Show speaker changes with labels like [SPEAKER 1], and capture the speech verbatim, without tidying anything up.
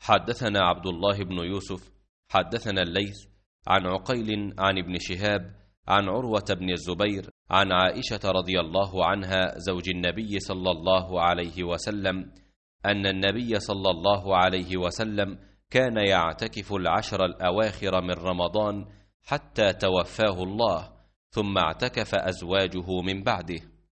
[SPEAKER 1] حدثنا عبد الله بن يوسف حدثنا الليث عن عقيل عن ابن شهاب عن عروة بن الزبير عن عائشة رضي الله عنها زوج النبي صلى الله عليه وسلم أن النبي صلى الله عليه وسلم كان يعتكف العشر الأواخر من رمضان حتى توفاه الله، ثم اعتكف أزواجه من بعده.